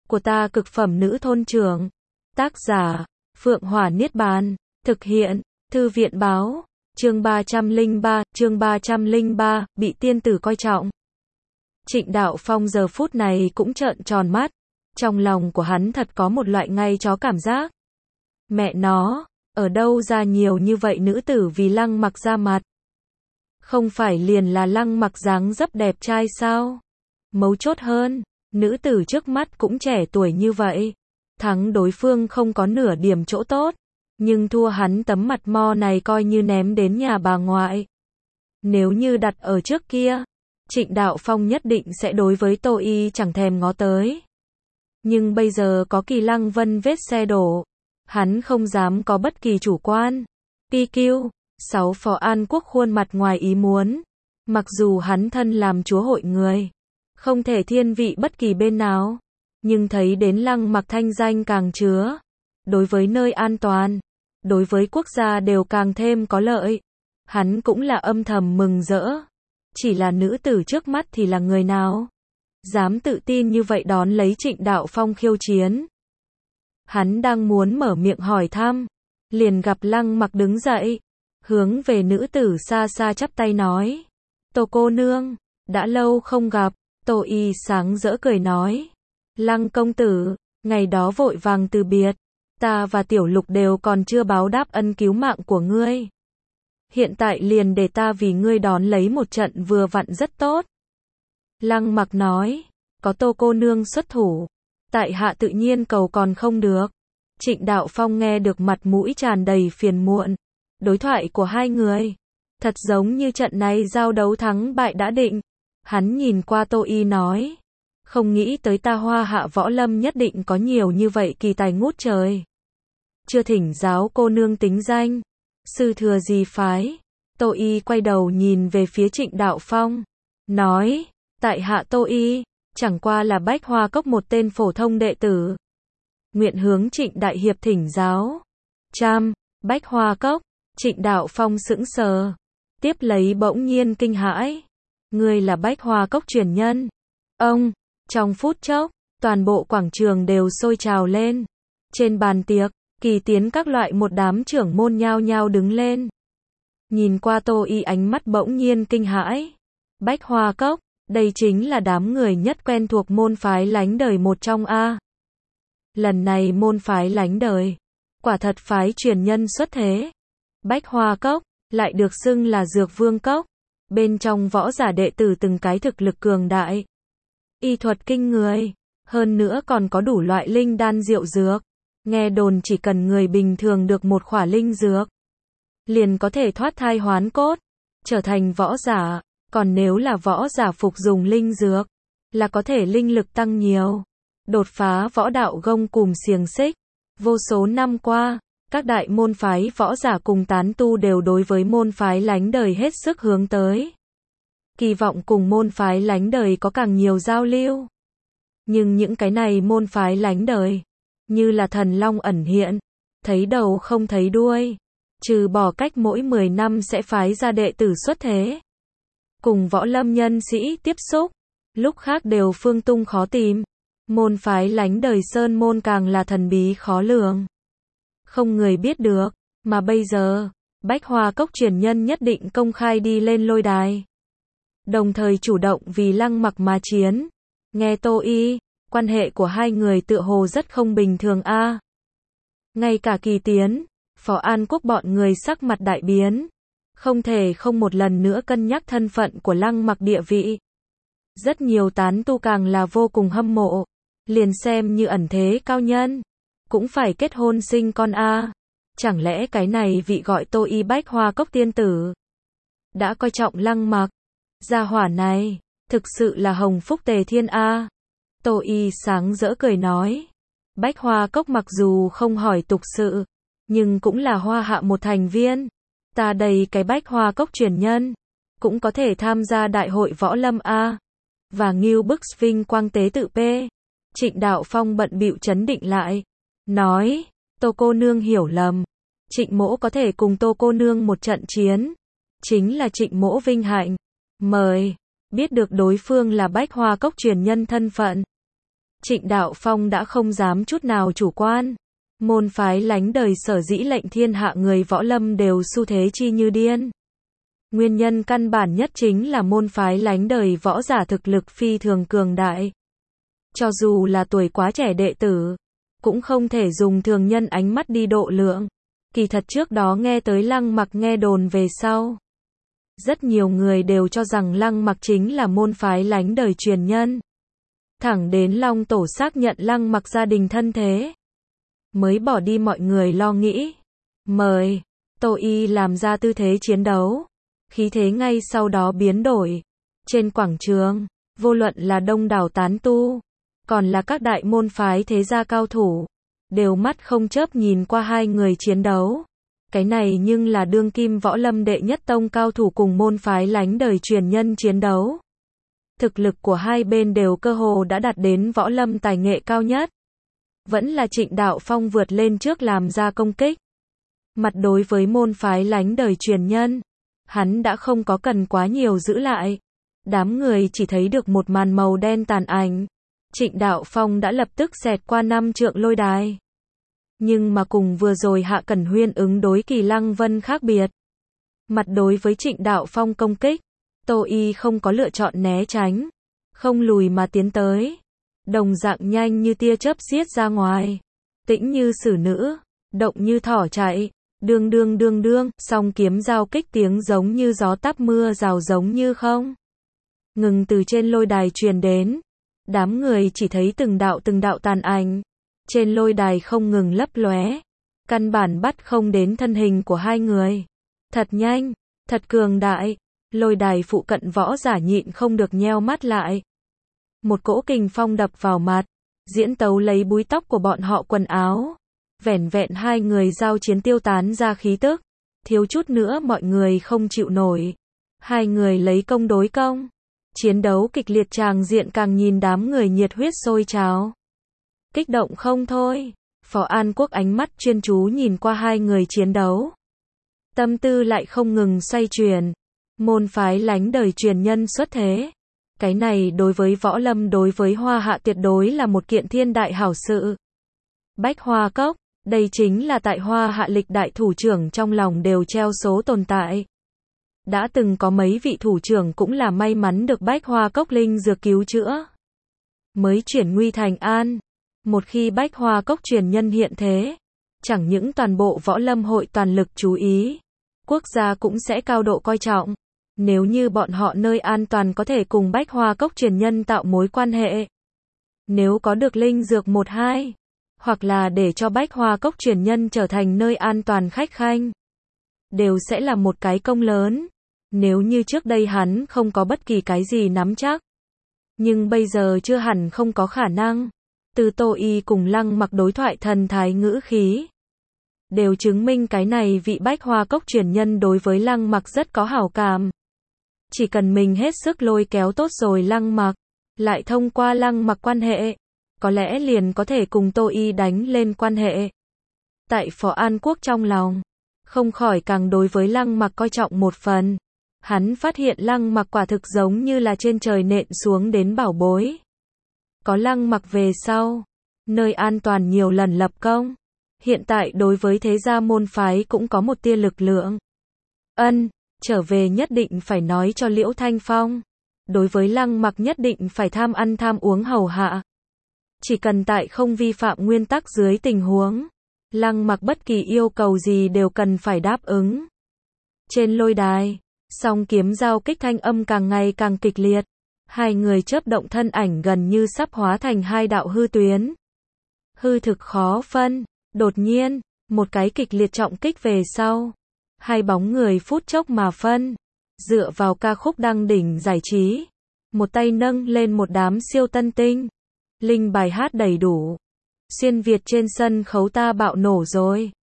của ta cực phẩm nữ thôn trưởng. Tác giả, Phượng Hỏa Niết Bàn. Thực hiện, Thư viện báo. Chương 303, bị tiên tử coi trọng. Trịnh Đạo Phong giờ phút này cũng trợn tròn mắt. Trong lòng của hắn thật có một loại ngay chó cảm giác. Mẹ nó, ở đâu ra nhiều như vậy nữ tử vì Lăng Mặc ra mặt? Không phải liền là Lăng Mặc dáng dấp đẹp trai sao? Mấu chốt hơn, nữ tử trước mắt cũng trẻ tuổi như vậy. Thắng đối phương không có nửa điểm chỗ tốt, nhưng thua hắn tấm mặt mo này coi như ném đến nhà bà ngoại. Nếu như đặt ở trước kia, Trịnh Đạo Phong nhất định sẽ đối với Tô Y chẳng thèm ngó tới. Nhưng bây giờ có Kỳ Lăng Vân vết xe đổ, hắn không dám có bất kỳ chủ quan. PQ, 6 Phó An Quốc khuôn mặt ngoài ý muốn. Mặc dù hắn thân làm chúa hội người, không thể thiên vị bất kỳ bên nào, nhưng thấy đến Lăng Mặc thanh danh càng chứa, đối với nơi an toàn, đối với quốc gia đều càng thêm có lợi. Hắn cũng là âm thầm mừng rỡ. Chỉ là nữ tử trước mắt thì là người nào? Dám tự tin như vậy đón lấy Trịnh Đạo Phong khiêu chiến. Hắn đang muốn mở miệng hỏi thăm, liền gặp Lăng Mặc đứng dậy, hướng về nữ tử xa xa chắp tay nói. Tô cô nương, đã lâu không gặp. Tô Y sáng rỡ cười nói. Lăng công tử, ngày đó vội vàng từ biệt, ta và Tiểu Lục đều còn chưa báo đáp ân cứu mạng của ngươi. Hiện tại liền để ta vì ngươi đón lấy một trận vừa vặn rất tốt. Lăng Mặc nói, có Tô cô nương xuất thủ, tại hạ tự nhiên cầu còn không được. Trịnh Đạo Phong nghe được mặt mũi tràn đầy phiền muộn. Đối thoại của hai người, thật giống như trận này giao đấu thắng bại đã định. Hắn nhìn qua Tô Y nói, không nghĩ tới ta Hoa Hạ võ lâm nhất định có nhiều như vậy kỳ tài ngút trời. Chưa thỉnh giáo cô nương tính danh, sư thừa gì phái? Tô Y quay đầu nhìn về phía Trịnh Đạo Phong, nói, tại hạ Tô Y, chẳng qua là Bách Hoa Cốc một tên phổ thông đệ tử. Nguyện hướng Trịnh đại hiệp thỉnh giáo. Bách Hoa Cốc. Trịnh Đạo Phong sững sờ, tiếp lấy bỗng nhiên kinh hãi. Ngươi là Bách Hoa Cốc truyền nhân? Ông, trong phút chốc, toàn bộ quảng trường đều sôi trào lên. Trên bàn tiệc, Kỳ Tiến các loại một đám trưởng môn nhao nhao đứng lên. Nhìn qua Tô Y ánh mắt bỗng nhiên kinh hãi. Bách Hoa Cốc, đây chính là đám người nhất quen thuộc môn phái lánh đời một trong A. Lần này môn phái lánh đời, quả thật phái truyền nhân xuất thế. Bách Hoa Cốc, lại được xưng là Dược Vương Cốc. Bên trong võ giả đệ tử từng cái thực lực cường đại, y thuật kinh người, hơn nữa còn có đủ loại linh đan diệu dược. Nghe đồn chỉ cần người bình thường được một khỏa linh dược, liền có thể thoát thai hoán cốt, trở thành võ giả. Còn nếu là võ giả phục dùng linh dược, là có thể linh lực tăng nhiều, đột phá võ đạo gông cùm xiềng xích. Vô số năm qua, các đại môn phái võ giả cùng tán tu đều đối với môn phái lánh đời hết sức hướng tới. Kỳ vọng cùng môn phái lánh đời có càng nhiều giao lưu. Nhưng những cái này môn phái lánh đời, như là thần long ẩn hiện, thấy đầu không thấy đuôi. Trừ bỏ cách mỗi 10 năm sẽ phái ra đệ tử xuất thế, cùng võ lâm nhân sĩ tiếp xúc, lúc khác đều phương tung khó tìm. Môn phái lánh đời sơn môn càng là thần bí khó lường, không người biết được. Mà bây giờ, Bách Hoa Cốc truyền nhân nhất định công khai đi lên lôi đài, đồng thời chủ động vì Lăng Mặc mà chiến. Nghe Tô Y, quan hệ của hai người tựa hồ rất không bình thường a. Ngay cả Kỳ Tiến, Phó An Quốc bọn người sắc mặt đại biến, không thể không một lần nữa cân nhắc thân phận của Lăng Mặc địa vị. Rất nhiều tán tu càng là vô cùng hâm mộ, liền xem như ẩn thế cao nhân, cũng phải kết hôn sinh con a. Chẳng lẽ cái này vị gọi Tô Y Bách Hoa Cốc tiên tử đã coi trọng Lăng Mặc? Gia hỏa này, thực sự là hồng phúc tề thiên a. Tô Y sáng rỡ cười nói, Bách Hoa Cốc mặc dù không hỏi tục sự, nhưng cũng là Hoa Hạ một thành viên. Ta đây cái Bách Hoa Cốc truyền nhân, cũng có thể tham gia đại hội võ lâm a. Và Ngưu Bức Vinh quang tế tự P. Trịnh Đạo Phong bận bịu trấn định lại, nói, Tô cô nương hiểu lầm. Trịnh mỗ có thể cùng Tô cô nương một trận chiến, chính là Trịnh mỗ vinh hạnh. Mời. Biết được đối phương là Bách Hoa Cốc truyền nhân thân phận, Trịnh Đạo Phong đã không dám chút nào chủ quan. Môn phái lánh đời sở dĩ lệnh thiên hạ người võ lâm đều xu thế chi như điên. Nguyên nhân căn bản nhất chính là môn phái lánh đời võ giả thực lực phi thường cường đại. Cho dù là tuổi quá trẻ đệ tử, cũng không thể dùng thường nhân ánh mắt đi độ lượng. Kỳ thật trước đó nghe tới Lăng Mặc nghe đồn về sau. Rất nhiều người đều cho rằng Lăng Mặc chính là môn phái lánh đời truyền nhân. Thẳng đến Long Tổ xác nhận Lăng Mặc gia đình thân thế, mới bỏ đi mọi người lo nghĩ. Mời, Tô Y làm ra tư thế chiến đấu. Khí thế ngay sau đó biến đổi. Trên quảng trường, vô luận là đông đảo tán tu, còn là các đại môn phái thế gia cao thủ, đều mắt không chớp nhìn qua hai người chiến đấu. Cái này nhưng là đương kim võ lâm đệ nhất tông cao thủ cùng môn phái lánh đời truyền nhân chiến đấu. Thực lực của hai bên đều cơ hồ đã đạt đến võ lâm tài nghệ cao nhất. Vẫn là Trịnh Đạo Phong vượt lên trước làm ra công kích. Mặt đối với môn phái lánh đời truyền nhân, hắn đã không có cần quá nhiều giữ lại. Đám người chỉ thấy được một màn màu đen tàn ảnh. Trịnh Đạo Phong đã lập tức xẹt qua 5 trượng lôi đài. Nhưng mà cùng vừa rồi Hạ Cẩn Huyên ứng đối Kỳ Lăng Vân khác biệt. Mặt đối với Trịnh Đạo Phong công kích, Tô Y không có lựa chọn né tránh, không lùi mà tiến tới. Đồng dạng nhanh như tia chớp xiết ra ngoài. Tĩnh như xử nữ, động như thỏ chạy. Đương đương đương đương, song kiếm giao kích tiếng giống như gió táp mưa rào giống như không ngừng từ trên lôi đài truyền đến. Đám người chỉ thấy từng đạo tàn ảnh trên lôi đài không ngừng lấp lóe, căn bản bắt không đến thân hình của hai người. Thật nhanh, thật cường đại. Lôi đài phụ cận võ giả nhịn không được nheo mắt lại. Một cỗ kình phong đập vào mặt, diễn tấu lấy búi tóc của bọn họ quần áo. Vẻn vẹn hai người giao chiến tiêu tán ra khí tức, thiếu chút nữa mọi người không chịu nổi. Hai người lấy công đối công, chiến đấu kịch liệt tràng diện càng nhìn đám người nhiệt huyết sôi trào. Kích động không thôi, Phó An Quốc ánh mắt chuyên chú nhìn qua hai người chiến đấu. Tâm tư lại không ngừng xoay chuyển, môn phái lánh đời truyền nhân xuất thế. Cái này đối với võ lâm đối với Hoa Hạ tuyệt đối là một kiện thiên đại hảo sự. Bách Hoa Cốc, đây chính là tại Hoa Hạ lịch đại thủ trưởng trong lòng đều treo số tồn tại. Đã từng có mấy vị thủ trưởng cũng là may mắn được Bách Hoa Cốc linh dược cứu chữa, mới chuyển nguy thành an. Một khi Bách Hoa Cốc truyền nhân hiện thế, chẳng những toàn bộ võ lâm hội toàn lực chú ý, quốc gia cũng sẽ cao độ coi trọng. Nếu như bọn họ nơi an toàn có thể cùng Bách Hoa Cốc truyền nhân tạo mối quan hệ, nếu có được linh dược 1-2, hoặc là để cho Bách Hoa Cốc truyền nhân trở thành nơi an toàn khách khanh, đều sẽ là một cái công lớn. Nếu như trước đây hắn không có bất kỳ cái gì nắm chắc, nhưng bây giờ chưa hẳn không có khả năng. Từ Tô Y cùng Lăng Mặc đối thoại thần thái ngữ khí, đều chứng minh cái này vị Bách Hoa Cốc truyền nhân đối với Lăng Mặc rất có hảo cảm. Chỉ cần mình hết sức lôi kéo tốt rồi Lăng Mặc, lại thông qua Lăng Mặc quan hệ, có lẽ liền có thể cùng Tô Y đánh lên quan hệ. Tại Phó An Quốc trong lòng, không khỏi càng đối với Lăng Mặc coi trọng một phần. Hắn phát hiện Lăng Mặc quả thực giống như là trên trời nện xuống đến bảo bối. Có Lăng Mặc về sau, nơi an toàn nhiều lần lập công. Hiện tại đối với thế gia môn phái cũng có một tia lực lượng. Trở về nhất định phải nói cho Liễu Thanh Phong. Đối với Lăng Mặc nhất định phải tham ăn tham uống hầu hạ. Chỉ cần tại không vi phạm nguyên tắc dưới tình huống, Lăng Mặc bất kỳ yêu cầu gì đều cần phải đáp ứng. Trên lôi đài, song kiếm giao kích thanh âm càng ngày càng kịch liệt. Hai người chớp động thân ảnh gần như sắp hóa thành hai đạo hư tuyến. Hư thực khó phân. Đột nhiên, một cái kịch liệt trọng kích về sau. Hai bóng người phút chốc mà phân. Dựa vào ca khúc đăng đỉnh giải trí. Một tay nâng lên một đám siêu tân tinh. Linh bài hát đầy đủ. Xuyên Việt trên sân khấu ta bạo nổ rồi.